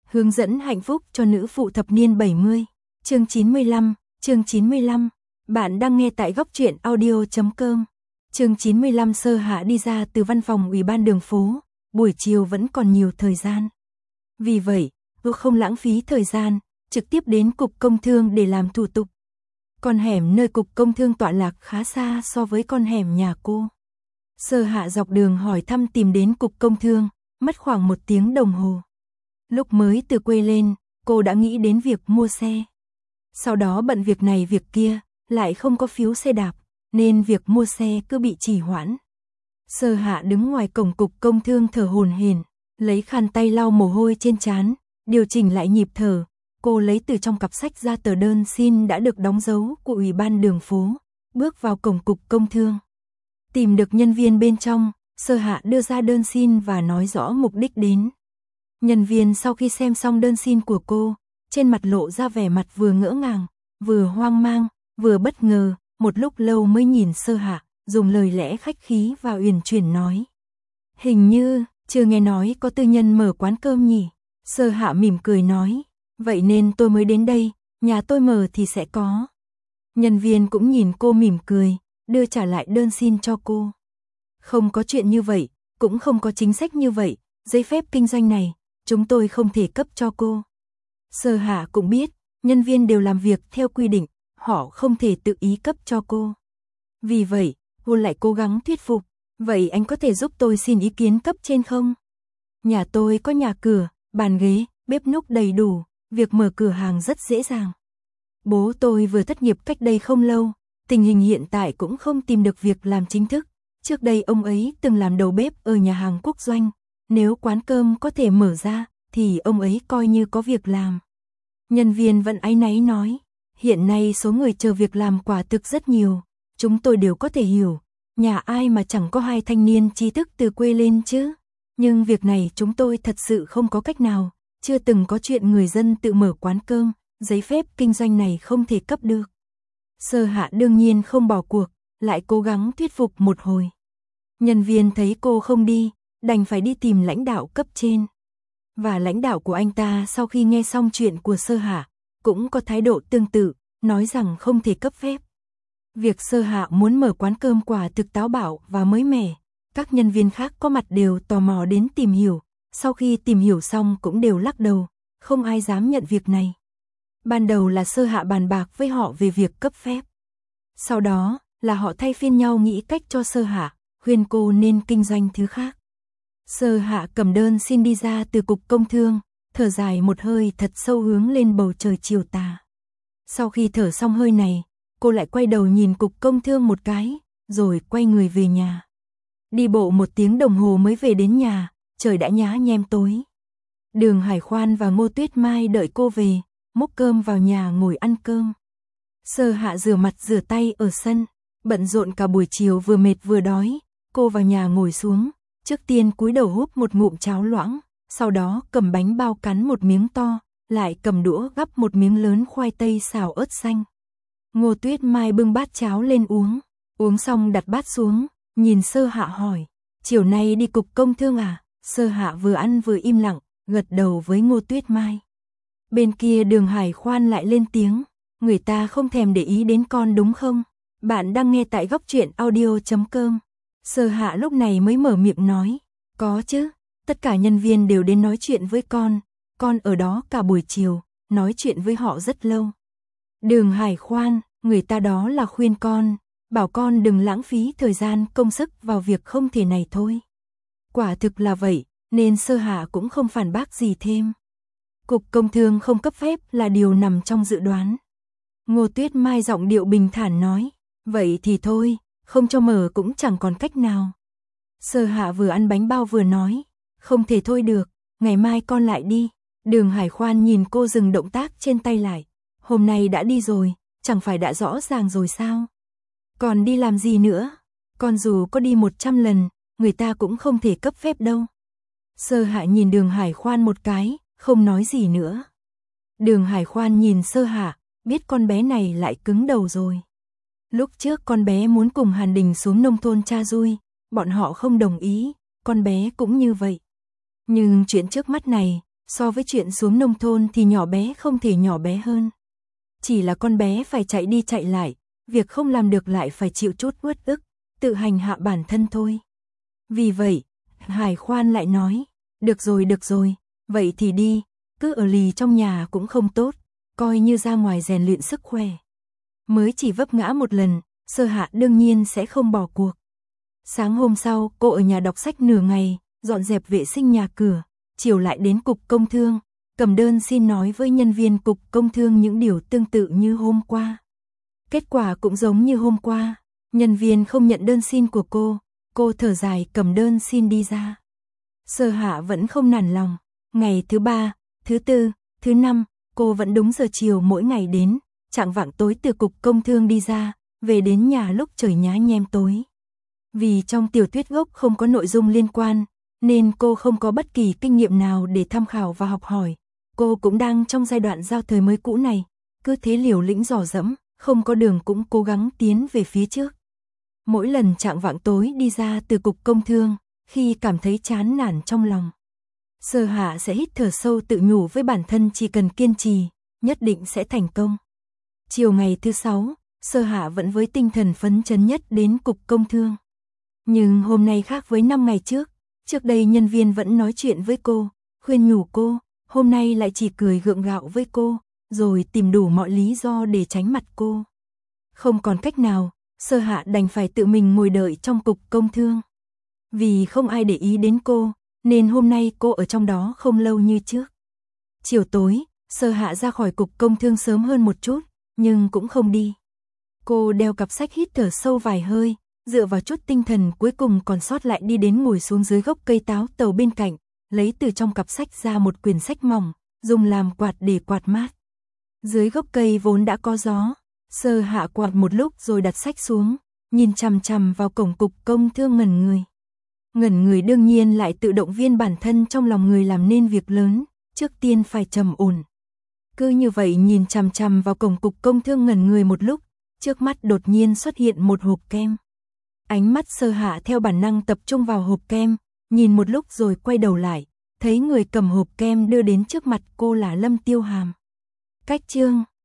Hướng dẫn hạnh phúc cho nữ phụ thập niên 70. Chương 95. Bạn đang nghe tại góc truyện audio.com. Chương 95. Sơ Hạ đi ra từ văn phòng ủy ban đường phố, buổi chiều vẫn còn nhiều thời gian. Vì vậy, cô không lãng phí thời gian, trực tiếp đến cục công thương để làm thủ tục. Con hẻm nơi cục công thương tọa lạc khá xa so với con hẻm nhà cô. Sơ Hạ dọc đường hỏi thăm tìm đến cục công thương, mất khoảng 1 tiếng đồng hồ. Lúc mới từ quê lên, cô đã nghĩ đến việc mua xe. Sau đó bận việc này việc kia, lại không có phiếu xe đạp, nên việc mua xe cứ bị trì hoãn. Sơ Hạ đứng ngoài cổng cục công thương thở hổn hển, lấy khăn tay lau mồ hôi trên trán, điều chỉnh lại nhịp thở. Cô lấy từ trong cặp sách ra tờ đơn xin đã được đóng dấu của ủy ban đường phố, bước vào cổng cục công thương. Tìm được nhân viên bên trong, Sơ Hạ đưa ra đơn xin và nói rõ mục đích đến. Nhân viên sau khi xem xong đơn xin của cô, trên mặt lộ ra vẻ mặt vừa ngỡ ngàng, vừa hoang mang, vừa bất ngờ, một lúc lâu mới nhìn Sơ Hạ, dùng lời lẽ khách khí và uyển chuyển nói. Hình như, chưa nghe nói có tư nhân mở quán cơm nhỉ? Sơ Hạ mỉm cười nói, vậy nên tôi mới đến đây, nhà tôi mở thì sẽ có. Nhân viên cũng nhìn cô mỉm cười, đưa trả lại đơn xin cho cô. Không có chuyện như vậy, cũng không có chính sách như vậy, giấy phép kinh doanh này, chúng tôi không thể cấp cho cô. Sơ Hạ cũng biết, nhân viên đều làm việc theo quy định, họ không thể tự ý cấp cho cô. Vì vậy, cô lại cố gắng thuyết phục, vậy anh có thể giúp tôi xin ý kiến cấp trên không? Nhà tôi có nhà cửa, bàn ghế, bếp núc đầy đủ, việc mở cửa hàng rất dễ dàng. Bố tôi vừa thất nghiệp cách đây không lâu, tình hình hiện tại cũng không tìm được việc làm chính thức. Trước đây ông ấy từng làm đầu bếp ở nhà hàng quốc doanh, nếu quán cơm có thể mở ra, thì ông ấy coi như có việc làm. Nhân viên vẫn áy náy nói, hiện nay số người chờ việc làm quả thực rất nhiều, chúng tôi đều có thể hiểu, nhà ai mà chẳng có 2 thanh niên trí thức từ quê lên chứ. Nhưng việc này chúng tôi thật sự không có cách nào, chưa từng có chuyện người dân tự mở quán cơm, giấy phép kinh doanh này không thể cấp được. Sơ Hạ đương nhiên không bỏ cuộc, lại cố gắng thuyết phục một hồi. Nhân viên thấy cô không đi, đành phải đi tìm lãnh đạo cấp trên. Và lãnh đạo của anh ta sau khi nghe xong chuyện của Sơ Hạ, cũng có thái độ tương tự, nói rằng không thể cấp phép. Việc Sơ Hạ muốn mở quán cơm quả thực táo bạo và mới mẻ, các nhân viên khác có mặt đều tò mò đến tìm hiểu, sau khi tìm hiểu xong cũng đều lắc đầu, không ai dám nhận việc này. Ban đầu là Sơ Hạ bàn bạc với họ về việc cấp phép. Sau đó là họ thay phiên nhau nghĩ cách cho Sơ Hạ, khuyên cô nên kinh doanh thứ khác. Sơ Hạ cầm đơn xin đi ra từ cục công thương, thở dài một hơi thật sâu hướng lên bầu trời chiều tà. Sau khi thở xong hơi này, cô lại quay đầu nhìn cục công thương một cái, rồi quay người về nhà. Đi bộ 1 tiếng đồng hồ mới về đến nhà, trời đã nhá nhem tối. Đường Hải Khoan và Ngô Tuyết Mai đợi cô về, múc cơm vào nhà ngồi ăn cơm. Sơ Hạ rửa mặt rửa tay ở sân, bận rộn cả buổi chiều vừa mệt vừa đói, cô vào nhà ngồi xuống, trước tiên cúi đầu húp một ngụm cháo loãng, sau đó cầm bánh bao cắn một miếng to, lại cầm đũa gắp một miếng lớn khoai tây xào ớt xanh. Ngô Tuyết Mai bưng bát cháo lên uống xong đặt bát xuống, nhìn Sơ Hạ hỏi, chiều nay đi cục công thương à? Sơ Hạ vừa ăn vừa im lặng, gật đầu với Ngô Tuyết Mai. Bên kia Đường Hải Khoan lại lên tiếng, người ta không thèm để ý đến con đúng không? Bạn đang nghe tại góc truyện audio.com. Sơ Hạ lúc này mới mở miệng nói, có chứ, tất cả nhân viên đều đến nói chuyện với con ở đó cả buổi chiều, nói chuyện với họ rất lâu. Đường Hải Khoan, người ta đó là khuyên con, bảo con đừng lãng phí thời gian công sức vào việc không thể này thôi. Quả thực là vậy, nên Sơ Hạ cũng không phản bác gì thêm. Cục công thương không cấp phép là điều nằm trong dự đoán. Ngô Tuyết Mai giọng điệu bình thản nói, vậy thì thôi, không cho mở cũng chẳng còn cách nào. Sơ Hạ vừa ăn bánh bao vừa nói, không thể thôi được, ngày mai con lại đi. Đường Hải Khoan nhìn cô dừng động tác trên tay lại, hôm nay đã đi rồi, chẳng phải đã rõ ràng rồi sao? Còn đi làm gì nữa? Con dù có đi 100 lần, người ta cũng không thể cấp phép đâu. Sơ Hạ nhìn Đường Hải Khoan một cái, không nói gì nữa. Đường Hải Khoan nhìn Sơ Hạ, biết con bé này lại cứng đầu rồi. Lúc trước con bé muốn cùng Hàn Đình xuống nông thôn tra dui, bọn họ không đồng ý, con bé cũng như vậy. Nhưng chuyện trước mắt này, So với chuyện xuống nông thôn thì nhỏ bé không thể nhỏ bé hơn. Chỉ là con bé phải chạy đi chạy lại, việc không làm được lại phải chịu chút uất ức, tự hành hạ bản thân thôi. Vì vậy, Hải khoan lại nói, được rồi, vậy thì đi, cứ ở lì trong nhà cũng không tốt, coi như ra ngoài rèn luyện sức khỏe. Mới chỉ vấp ngã một lần, Sơ Hạ đương nhiên sẽ không bỏ cuộc. Sáng hôm sau, cô ở nhà đọc sách nửa ngày, dọn dẹp vệ sinh nhà cửa, chiều lại đến cục công thương, cầm đơn xin nói với nhân viên cục công thương những điều tương tự như hôm qua. Kết quả cũng giống như hôm qua, nhân viên không nhận đơn xin của cô thở dài cầm đơn xin đi ra. Sơ Hạ vẫn không nản lòng, ngày thứ 3, thứ 4, thứ 5, cô vẫn đúng giờ chiều mỗi ngày đến, chạng vạng tối từ cục công thương đi ra, về đến nhà lúc trời nhá nhem tối. Vì trong tiểu thuyết gốc không có nội dung liên quan, nên cô không có bất kỳ kinh nghiệm nào để tham khảo và học hỏi. Cô cũng đang trong giai đoạn giao thời mới cũ này, cứ thế liều lĩnh dò dẫm, không có đường cũng cố gắng tiến về phía trước. Mỗi lần chạng vạng tối đi ra từ cục công thương, khi cảm thấy chán nản trong lòng, Sơ Hạ sẽ hít thở sâu tự nhủ với bản thân chỉ cần kiên trì, nhất định sẽ thành công. Chiều ngày thứ 6, Sơ Hạ vẫn với tinh thần phấn chấn nhất đến cục công thương. Nhưng hôm nay khác với 5 ngày trước đây nhân viên vẫn nói chuyện với cô, khuyên nhủ cô, hôm nay lại chỉ cười gượng gạo với cô, rồi tìm đủ mọi lý do để tránh mặt cô. Không còn cách nào, Sơ Hạ đành phải tự mình ngồi đợi trong cục công thương. Vì không ai để ý đến cô, nên hôm nay cô ở trong đó không lâu như trước. Chiều tối, Sơ Hạ ra khỏi cục công thương sớm hơn một chút, nhưng cũng không đi. Cô đeo cặp sách hít thở sâu vài hơi, dựa vào chút tinh thần cuối cùng còn sót lại đi đến ngồi xuống dưới gốc cây táo tàu bên cạnh, lấy từ trong cặp sách ra một quyển sách mỏng, dùng làm quạt để quạt mát. Dưới gốc cây vốn đã có gió, Sơ Hạ quạt một lúc rồi đặt sách xuống, nhìn chằm chằm vào cổng cục công thương ngẩn người. Ngẩn người đương nhiên lại tự động viên bản thân trong lòng người làm nên việc lớn, trước tiên phải trầm ổn. Cứ như vậy nhìn chằm chằm vào cổng cục công thương ngẩn người một lúc, trước mắt đột nhiên xuất hiện một hộp kem. Ánh mắt Sơ Hạ theo bản năng tập trung vào hộp kem, nhìn một lúc rồi quay đầu lại, thấy người cầm hộp kem đưa đến trước mặt cô là Lâm Tiêu Hàm. Cách chương